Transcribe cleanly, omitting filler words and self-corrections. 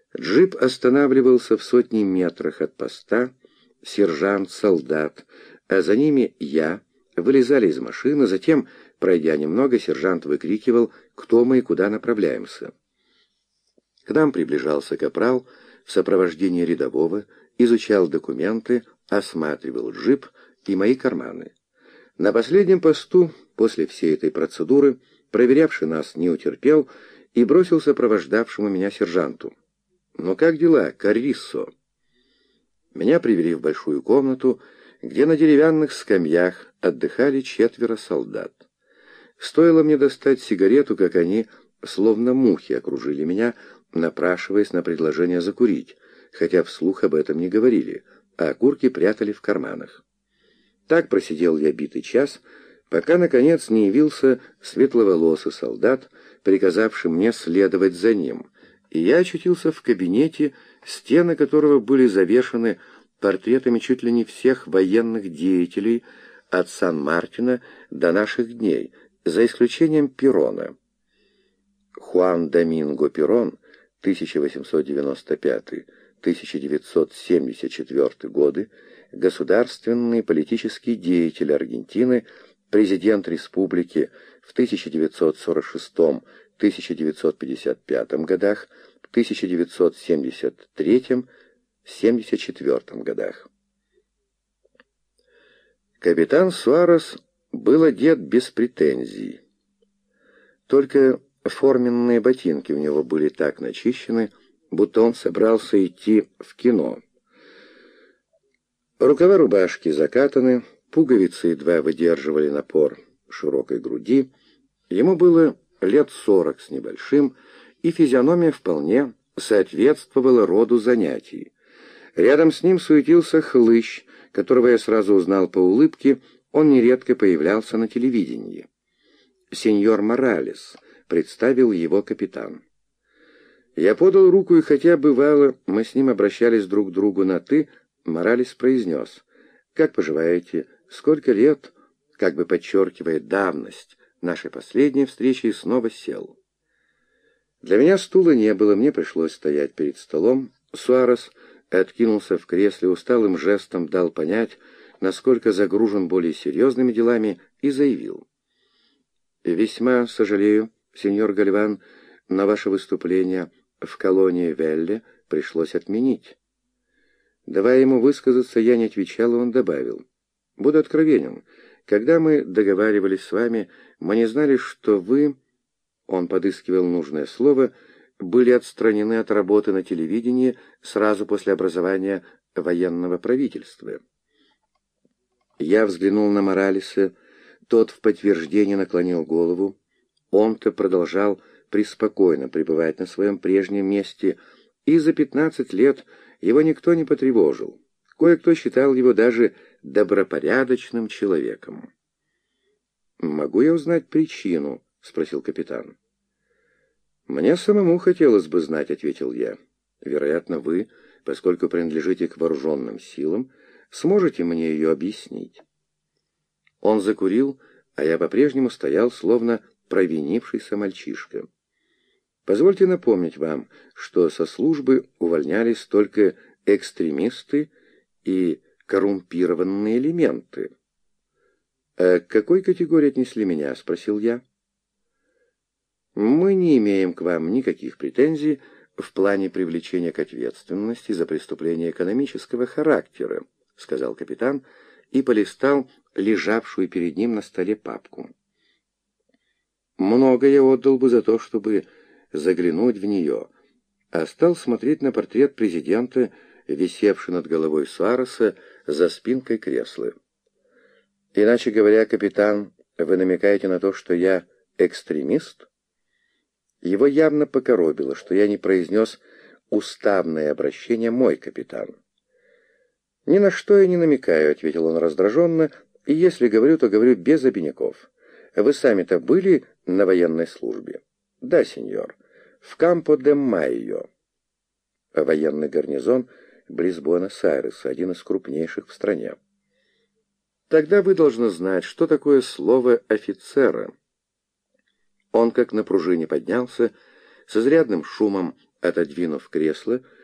Джип останавливался в сотне метрах от поста, сержант, солдат, а за ними я, вылезали из машины, затем, пройдя немного, сержант выкрикивал, кто мы и куда направляемся. К нам приближался капрал в сопровождении рядового, изучал документы, осматривал джип и мои карманы. На последнем посту, после всей этой процедуры, проверявший нас не утерпел и бросил сопровождавшему меня сержанту: «Ну как дела, Карриссо?» Меня привели в большую комнату, где на деревянных скамьях отдыхали 4 солдат. Стоило мне достать сигарету, как они, словно мухи, окружили меня, напрашиваясь на предложение закурить, хотя вслух об этом не говорили, а окурки прятали в карманах. Так просидел я битый час, пока, наконец, не явился светловолосый солдат, приказавший мне следовать за ним, и я очутился в кабинете, стены которого были завешаны портретами чуть ли не всех военных деятелей от Сан-Мартина до наших дней, за исключением Перона. Хуан Доминго Перон, 1895-1974 годы, государственный политический деятель Аргентины, президент республики в 1946-1955 годах, в 1973-74 годах. Капитан Суарес был одет без претензий. Только форменные ботинки у него были так начищены, будто он собрался идти в кино. Рукава рубашки закатаны, пуговицы едва выдерживали напор широкой груди. Ему было лет 40 с небольшим, и физиономия вполне соответствовала роду занятий. Рядом с ним суетился хлыщ, которого я сразу узнал по улыбке, он нередко появлялся на телевидении. «Сеньор Моралес», — представил его капитан. Я подал руку, и хотя, бывало, мы с ним обращались друг к другу на «ты», Моралес произнес: «Как поживаете? Сколько лет?» Как бы подчеркивая давность нашей последней встречи, и снова сел. Для меня стула не было, мне пришлось стоять перед столом. Суарес откинулся в кресле, усталым жестом дал понять, насколько загружен более серьезными делами, и заявил: «Весьма сожалею, сеньор Гальван, но ваше выступление в колонии Велле пришлось отменить». Давая ему высказаться, я не отвечал, и он добавил: «Буду откровенен. Когда мы договаривались с вами, мы не знали, что вы...» Он подыскивал нужное слово. «Были отстранены от работы на телевидении сразу после образования военного правительства». Я взглянул на Моралеса. Тот в подтверждение наклонил голову. Он-то продолжал преспокойно пребывать на своем прежнем месте, и за 15 лет его никто не потревожил. Кое-кто считал его даже добропорядочным человеком. «Могу я узнать причину?» — спросил капитан. «Мне самому хотелось бы знать», — ответил я. «Вероятно, вы, поскольку принадлежите к вооруженным силам, сможете мне ее объяснить». Он закурил, а я по-прежнему стоял, словно провинившийся мальчишка. Позвольте напомнить вам, что со службы увольнялись только экстремисты и коррумпированные элементы. «А к какой категории отнесли меня?» — спросил я. «Мы не имеем к вам никаких претензий в плане привлечения к ответственности за преступления экономического характера», — сказал капитан и полистал лежавшую перед ним на столе папку. «Много я отдал бы за то, чтобы заглянуть в нее», а стал смотреть на портрет президента, висевший над головой Суареса за спинкой кресла. «Иначе говоря, капитан, вы намекаете на то, что я экстремист?» Его явно покоробило, что я не произнес уставное обращение «мой капитан». «Ни на что я не намекаю», — ответил он раздраженно, «и если говорю, то говорю без обиняков. Вы сами-то были на военной службе?» «Да, сеньор, в Кампо-де-Майо». Военный гарнизон близ Буэнос-Айреса, один из крупнейших в стране. «Тогда вы должны знать, что такое слово «офицера». Он как на пружине поднялся, с изрядным шумом Отодвинув кресло,